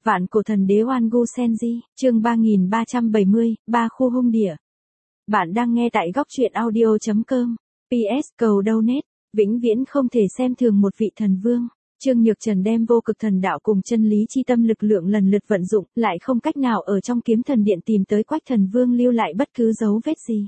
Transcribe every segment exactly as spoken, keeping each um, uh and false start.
Vạn cổ thần đế Oan Gu Senji, chương ba nghìn ba trăm bảy mươi, ba khu hung địa. Bạn đang nghe tại góc truyện audio chấm com. pê ét cầu donate, vĩnh viễn không thể xem thường một vị thần vương. Trương Nhược Trần đem vô cực thần đạo cùng chân lý chi tâm lực lượng lần lượt vận dụng, lại không cách nào ở trong kiếm thần điện tìm tới Quách thần vương lưu lại bất cứ dấu vết gì.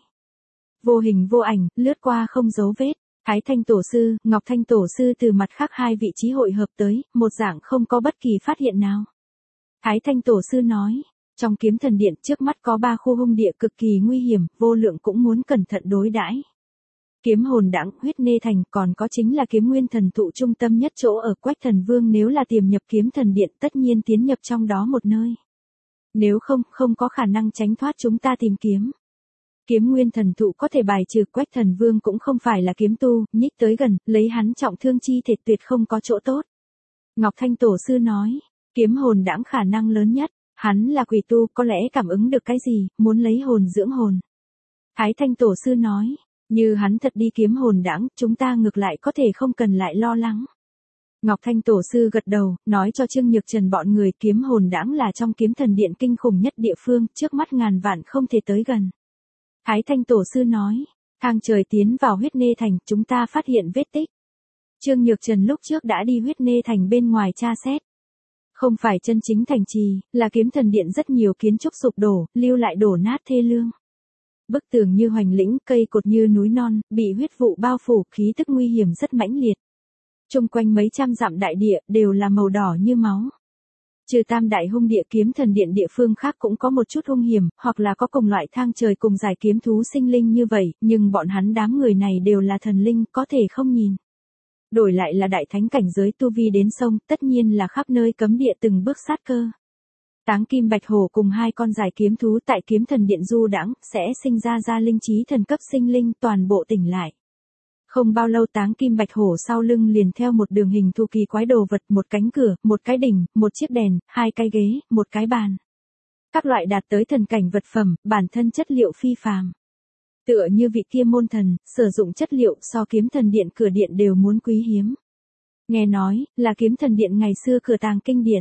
Vô hình vô ảnh, lướt qua không dấu vết. Thái Thanh Tổ Sư, Ngọc Thanh Tổ Sư từ mặt khác hai vị trí hội hợp tới, một dạng không có bất kỳ phát hiện nào. Thái Thanh Tổ Sư nói, trong kiếm thần điện trước mắt có ba khu hung địa cực kỳ nguy hiểm, vô lượng cũng muốn cẩn thận đối đãi. Kiếm hồn đãng, huyết nê thành, còn có chính là kiếm nguyên thần thụ trung tâm nhất chỗ ở Quách thần vương, nếu là tiềm nhập kiếm thần điện tất nhiên tiến nhập trong đó một nơi. Nếu không, không có khả năng tránh thoát chúng ta tìm kiếm. Kiếm nguyên thần thụ có thể bài trừ, Quách thần vương cũng không phải là kiếm tu, nhích tới gần, lấy hắn trọng thương chi thể tuyệt không có chỗ tốt. Ngọc Thanh Tổ Sư nói, kiếm hồn đãng khả năng lớn nhất, hắn là quỷ tu, có lẽ cảm ứng được cái gì, muốn lấy hồn dưỡng hồn. Thái Thanh Tổ Sư nói, như hắn thật đi kiếm hồn đãng, chúng ta ngược lại có thể không cần lại lo lắng. Ngọc Thanh Tổ Sư gật đầu, nói cho Trương Nhược Trần bọn người kiếm hồn đãng là trong kiếm thần điện kinh khủng nhất địa phương, trước mắt ngàn vạn không thể tới gần. Thái Thanh Tổ Sư nói, thang trời tiến vào huyết nê thành, chúng ta phát hiện vết tích. Trương Nhược Trần lúc trước đã đi huyết nê thành bên ngoài tra xét. Không phải chân chính thành trì, là kiếm thần điện rất nhiều kiến trúc sụp đổ, lưu lại đổ nát thê lương. Bức tường như hoành lĩnh, cây cột như núi non, bị huyết vụ bao phủ, khí tức nguy hiểm rất mãnh liệt. Chung quanh mấy trăm dặm đại địa, đều là màu đỏ như máu. Trừ tam đại hung địa, kiếm thần điện địa phương khác cũng có một chút hung hiểm, hoặc là có cùng loại thang trời cùng giải kiếm thú sinh linh như vậy, nhưng bọn hắn đám người này đều là thần linh, có thể không nhìn. Đổi lại là đại thánh cảnh giới tu vi đến sông, tất nhiên là khắp nơi cấm địa từng bước sát cơ. Táng Kim Bạch Hổ cùng hai con giải kiếm thú tại kiếm thần điện du đãng, sẽ sinh ra ra linh trí thần cấp sinh linh, toàn bộ tỉnh lại. Không bao lâu Táng Kim Bạch Hổ sau lưng liền theo một đường hình thù kỳ quái đồ vật, một cánh cửa, một cái đỉnh, một chiếc đèn, hai cái ghế, một cái bàn. Các loại đạt tới thần cảnh vật phẩm, bản thân chất liệu phi phàm. Tựa như vị kia môn thần, sử dụng chất liệu so kiếm thần điện cửa điện đều muốn quý hiếm. Nghe nói, là kiếm thần điện ngày xưa cửa tàng kinh điển.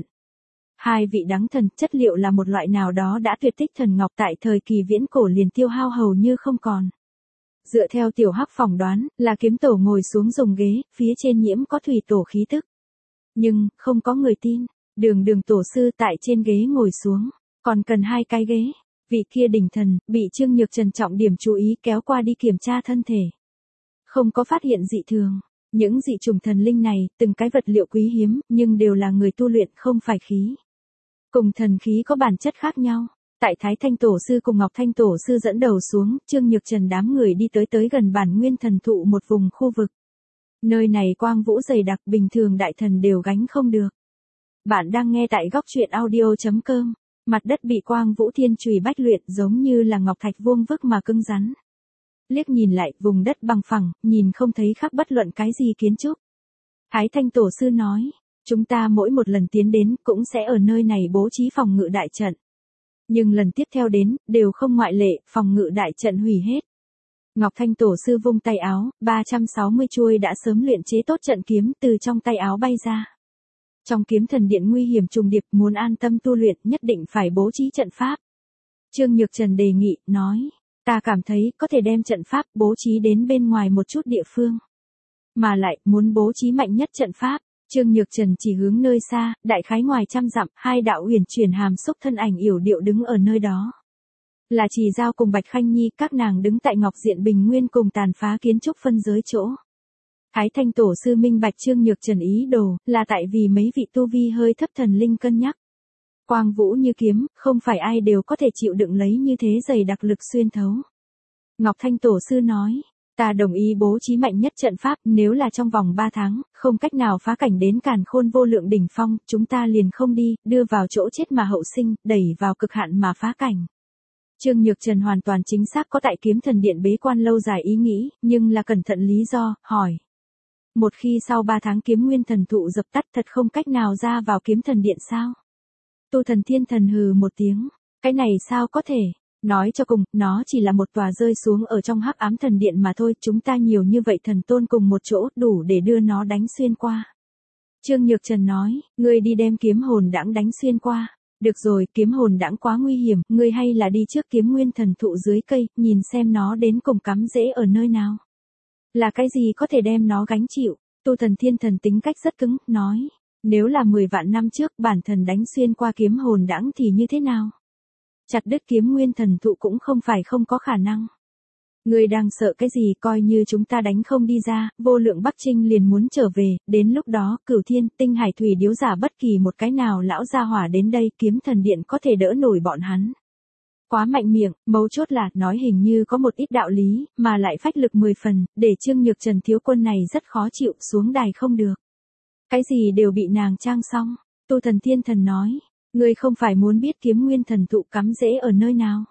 Hai vị đắng thần, chất liệu là một loại nào đó đã tuyệt tích thần ngọc, tại thời kỳ viễn cổ liền tiêu hao hầu như không còn. Dựa theo tiểu hắc phỏng đoán, là kiếm tổ ngồi xuống dùng ghế, phía trên nhiễm có thủy tổ khí tức. Nhưng, không có người tin, đường đường tổ sư tại trên ghế ngồi xuống, còn cần hai cái ghế. Vị kia đỉnh thần, bị Trương Nhược Trần trọng điểm chú ý kéo qua đi kiểm tra thân thể. Không có phát hiện dị thường. Những dị trùng thần linh này, từng cái vật liệu quý hiếm, nhưng đều là người tu luyện, không phải khí. Cùng thần khí có bản chất khác nhau. Tại Thái Thanh Tổ Sư cùng Ngọc Thanh Tổ Sư dẫn đầu xuống, Trương Nhược Trần đám người đi tới tới gần bản nguyên thần thụ một vùng khu vực. Nơi này quang vũ dày đặc, bình thường đại thần đều gánh không được. Bạn đang nghe tại góc truyện audio chấm com. Mặt đất bị quang vũ thiên chùy bách luyện, giống như là ngọc thạch vuông vức mà cứng rắn. Liếc nhìn lại, vùng đất bằng phẳng, nhìn không thấy khác bất luận cái gì kiến trúc. Thái Thanh Tổ Sư nói, chúng ta mỗi một lần tiến đến, cũng sẽ ở nơi này bố trí phòng ngự đại trận. Nhưng lần tiếp theo đến, đều không ngoại lệ, phòng ngự đại trận hủy hết. Ngọc Thanh Tổ Sư vung tay áo, ba trăm sáu mươi chuôi đã sớm luyện chế tốt trận kiếm từ trong tay áo bay ra. Trong kiếm thần điện nguy hiểm trùng điệp, muốn an tâm tu luyện nhất định phải bố trí trận pháp. Trương Nhược Trần đề nghị, nói, ta cảm thấy có thể đem trận pháp bố trí đến bên ngoài một chút địa phương. Mà lại, muốn bố trí mạnh nhất trận pháp, Trương Nhược Trần chỉ hướng nơi xa, đại khái ngoài trăm dặm, hai đạo huyền chuyển hàm xúc thân ảnh yểu điệu đứng ở nơi đó. Là Trì Giao cùng Bạch Khanh Nhi, các nàng đứng tại Ngọc Diện Bình Nguyên cùng tàn phá kiến trúc phân giới chỗ. Thái Thanh Tổ Sư minh bạch Trương Nhược Trần ý đồ, là tại vì mấy vị tu vi hơi thấp thần linh cân nhắc. Quang vũ như kiếm, không phải ai đều có thể chịu đựng lấy như thế dày đặc lực xuyên thấu. Ngọc Thanh Tổ Sư nói, ta đồng ý bố trí mạnh nhất trận pháp, nếu là trong vòng ba tháng, không cách nào phá cảnh đến càn khôn vô lượng đỉnh phong, chúng ta liền không đi, đưa vào chỗ chết mà hậu sinh, đẩy vào cực hạn mà phá cảnh. Trương Nhược Trần hoàn toàn chính xác có tại kiếm thần điện bế quan lâu dài ý nghĩ, nhưng là cẩn thận lý do, hỏi. Một khi sau ba tháng kiếm nguyên thần thụ dập tắt, thật không cách nào ra vào kiếm thần điện sao? Tu Thần Thiên Thần hừ một tiếng, cái này sao có thể? Nói cho cùng, nó chỉ là một tòa rơi xuống ở trong hắc ám thần điện mà thôi, chúng ta nhiều như vậy thần tôn cùng một chỗ, đủ để đưa nó đánh xuyên qua. Trương Nhược Trần nói, ngươi đi đem kiếm hồn đãng đánh xuyên qua. Được rồi, kiếm hồn đãng quá nguy hiểm, ngươi hay là đi trước kiếm nguyên thần thụ dưới cây, nhìn xem nó đến cùng cắm rễ ở nơi nào. Là cái gì có thể đem nó gánh chịu? Tu Thần Thiên Thần tính cách rất cứng, nói, nếu là mười vạn năm trước bản thần đánh xuyên qua kiếm hồn đãng thì như thế nào? Chặt đứt kiếm nguyên thần thụ cũng không phải không có khả năng. Ngươi đang sợ cái gì, coi như chúng ta đánh không đi ra, vô lượng Bắc Trinh liền muốn trở về, đến lúc đó, Cửu Thiên, Tinh Hải Thủy Điếu giả bất kỳ một cái nào lão gia hỏa đến đây, kiếm thần điện có thể đỡ nổi bọn hắn. Quá mạnh miệng, mấu chốt là, nói hình như có một ít đạo lý, mà lại phách lực mười phần, để Trương Nhược Trần thiếu quân này rất khó chịu, xuống đài không được. Cái gì đều bị nàng trang xong. Tu Thần Thiên Thần nói, ngươi không phải muốn biết kiếm nguyên thần thụ cắm rễ ở nơi nào.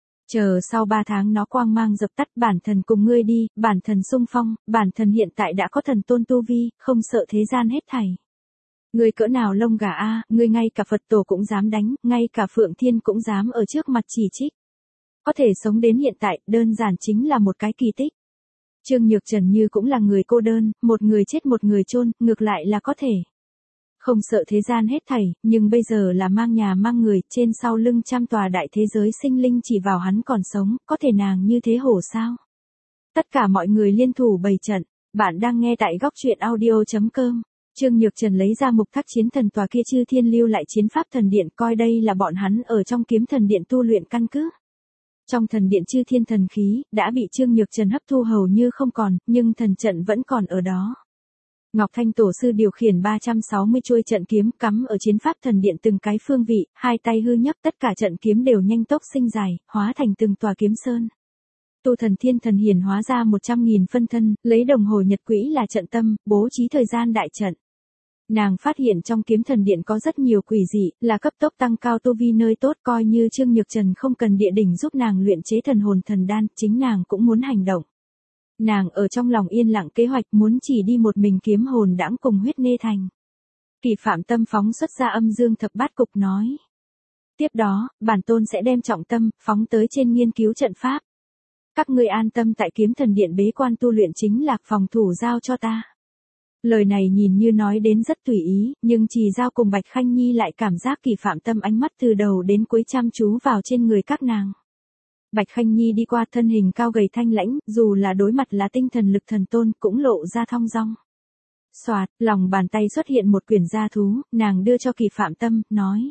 Chờ sau ba tháng nó quang mang dập tắt, bản thần cùng ngươi đi, bản thần xung phong, bản thần hiện tại đã có thần tôn tu vi, không sợ thế gian hết thảy. Ngươi cỡ nào lông gà a, ngươi ngay cả Phật tổ cũng dám đánh, ngay cả Phượng Thiên cũng dám ở trước mặt chỉ trích. Có thể sống đến hiện tại, đơn giản chính là một cái kỳ tích. Trương Nhược Trần như cũng là người cô đơn, một người chết một người chôn, ngược lại là có thể. Không sợ thế gian hết thảy, nhưng bây giờ là mang nhà mang người, trên sau lưng trăm tòa đại thế giới sinh linh chỉ vào hắn còn sống, có thể nàng như thế hổ sao? Tất cả mọi người liên thủ bày trận, bạn đang nghe tại góc truyện audio chấm com. Trương Nhược Trần lấy ra mục thác chiến thần tòa kia chư thiên lưu lại chiến pháp thần điện, coi đây là bọn hắn ở trong kiếm thần điện tu luyện căn cứ. Trong thần điện chư thiên thần khí, đã bị Trương Nhược Trần hấp thu hầu như không còn, nhưng thần trận vẫn còn ở đó. Ngọc Thanh Tổ Sư điều khiển ba trăm sáu mươi chuôi trận kiếm cắm ở chiến pháp thần điện từng cái phương vị, hai tay hư nhấc tất cả trận kiếm đều nhanh tốc sinh dài, hóa thành từng tòa kiếm sơn. Tu Thần Thiên Thần hiển hóa ra một trăm nghìn phân thân, lấy đồng hồ nhật quỹ là trận tâm, bố trí thời gian đại trận. Nàng phát hiện trong kiếm thần điện có rất nhiều quỷ dị, là cấp tốc tăng cao tu vi nơi tốt, coi như Trương Nhược Trần không cần địa đỉnh giúp nàng luyện chế thần hồn thần đan, chính nàng cũng muốn hành động. Nàng ở trong lòng yên lặng kế hoạch muốn chỉ đi một mình kiếm hồn đãng cùng huyết nê thành. Kỳ Phạm Tâm phóng xuất ra âm dương thập bát cục nói. Tiếp đó, bản tôn sẽ đem trọng tâm, phóng tới trên nghiên cứu trận pháp. Các ngươi an tâm tại kiếm thần điện bế quan tu luyện, chính lạc phòng thủ giao cho ta. Lời này nhìn như nói đến rất tùy ý, nhưng Trì Giao cùng Bạch Khanh Nhi lại cảm giác Kỳ Phạm Tâm ánh mắt từ đầu đến cuối chăm chú vào trên người các nàng. Bạch Khanh Nhi đi qua, thân hình cao gầy thanh lãnh, dù là đối mặt là tinh thần lực thần tôn cũng lộ ra thong dong. Xoạt, lòng bàn tay xuất hiện một quyển gia thú, nàng đưa cho Kỳ Phạm Tâm, nói.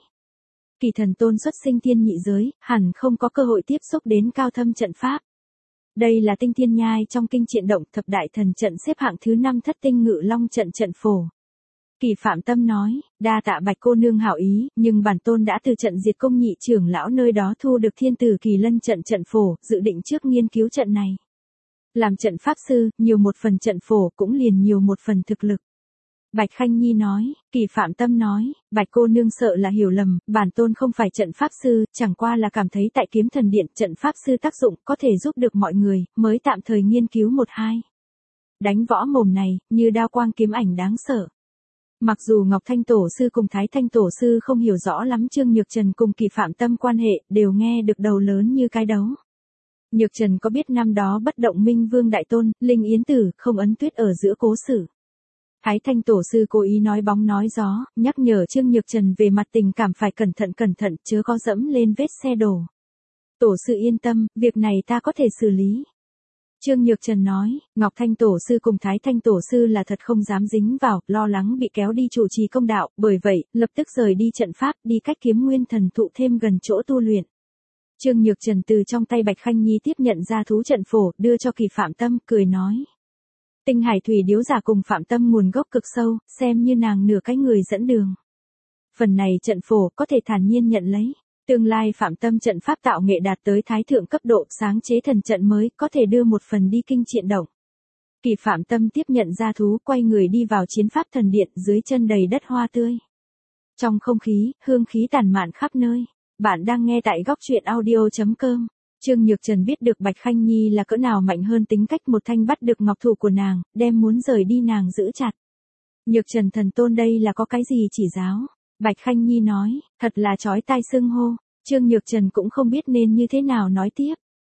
Kỳ thần tôn xuất sinh thiên nhị giới, hẳn không có cơ hội tiếp xúc đến cao thâm trận pháp. Đây là tinh thiên nhai trong kinh triện động, thập đại thần trận xếp hạng thứ năm thất tinh ngự long trận trận phổ. Kỳ Phạm Tâm nói, đa tạ Bạch cô nương hảo ý, nhưng bản tôn đã từ trận diệt công nhị trưởng lão nơi đó thu được thiên tử kỳ lân trận trận phổ, dự định trước nghiên cứu trận này. Làm trận pháp sư, nhiều một phần trận phổ cũng liền nhiều một phần thực lực. Bạch Khanh Nhi nói, Kỳ Phạm Tâm nói, Bạch cô nương sợ là hiểu lầm, bản tôn không phải trận pháp sư, chẳng qua là cảm thấy tại kiếm thần điện trận pháp sư tác dụng có thể giúp được mọi người, mới tạm thời nghiên cứu một hai. Đánh võ mồm này, như đao quang kiếm ảnh đáng sợ. Mặc dù Ngọc Thanh Tổ Sư cùng Thái Thanh Tổ Sư không hiểu rõ lắm Trương Nhược Trần cùng Kỳ Phạm Tâm quan hệ, đều nghe được đầu lớn như cái đấu. Nhược Trần có biết năm đó bất động Minh Vương Đại Tôn, Linh Yến Tử, không ấn tuyết ở giữa cố sự. Thái Thanh Tổ Sư cố ý nói bóng nói gió, nhắc nhở Trương Nhược Trần về mặt tình cảm phải cẩn thận cẩn thận, chớ có dẫm lên vết xe đổ. Tổ Sư yên tâm, việc này ta có thể xử lý. Trương Nhược Trần nói, Ngọc Thanh Tổ Sư cùng Thái Thanh Tổ Sư là thật không dám dính vào, lo lắng bị kéo đi chủ trì công đạo, bởi vậy, lập tức rời đi trận pháp, đi cách kiếm nguyên thần thụ thêm gần chỗ tu luyện. Trương Nhược Trần từ trong tay Bạch Khanh Nhi tiếp nhận ra thú trận phổ, đưa cho Kỳ Phạm Tâm, cười nói. Tinh Hải Thủy Điếu giả cùng Phạm Tâm nguồn gốc cực sâu, xem như nàng nửa cái người dẫn đường. Phần này trận phổ có thể thản nhiên nhận lấy. Tương lai Phạm Tâm trận pháp tạo nghệ đạt tới thái thượng cấp độ, sáng chế thần trận mới, có thể đưa một phần đi kinh triện động. Kỳ Phạm Tâm tiếp nhận ra thú, quay người đi vào chiến pháp thần điện, dưới chân đầy đất hoa tươi. Trong không khí, hương khí tản mạn khắp nơi. Bạn đang nghe tại góc truyện audio chấm com. Trương Nhược Trần biết được Bạch Khanh Nhi là cỡ nào mạnh hơn tính cách, một thanh bắt được ngọc thủ của nàng, đem muốn rời đi nàng giữ chặt. Nhược Trần thần tôn đây là có cái gì chỉ giáo? Bạch Khanh Nhi nói, thật là chói tai xưng hô. Trương Nhược Trần cũng không biết nên như thế nào nói tiếp.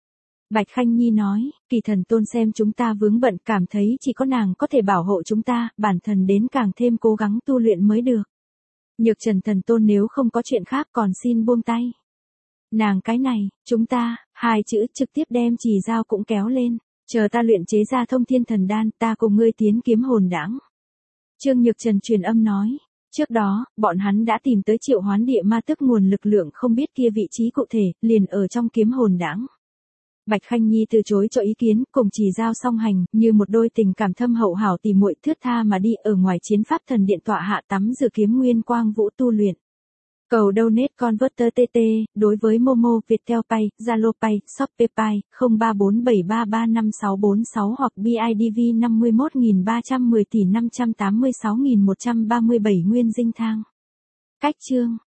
Bạch Khanh Nhi nói, Kỳ Thần Tôn xem chúng ta vướng bận cảm thấy chỉ có nàng có thể bảo hộ chúng ta, bản thân đến càng thêm cố gắng tu luyện mới được. Nhược Trần Thần Tôn nếu không có chuyện khác còn xin buông tay. Nàng cái này, chúng ta, hai chữ trực tiếp đem Trì Dao cũng kéo lên, chờ ta luyện chế ra Thông Thiên Thần Đan, ta cùng ngươi tiến kiếm hồn đãng. Trương Nhược Trần truyền âm nói, trước đó, bọn hắn đã tìm tới triệu hoán địa ma tức nguồn lực lượng không biết kia vị trí cụ thể, liền ở trong kiếm hồn đãng. Bạch Khanh Nhi từ chối cho ý kiến, cùng Trì Dao song hành, như một đôi tình cảm thâm hậu hảo tỉ muội thướt tha mà đi ở ngoài chiến pháp thần điện tọa hạ tắm rửa kiếm nguyên quang vũ tu luyện. Cầu donate converter tê tê, đối với Momo, Viettel Pay, Zalo Pay, Shopee Pay, không ba bốn bảy ba ba năm sáu bốn sáu hoặc bê i đê vê năm mươi mốt nghìn ba trăm mười tỷ năm trăm tám mươi sáu nghìn một trăm ba mươi bảy nguyên dinh thang. Cách chương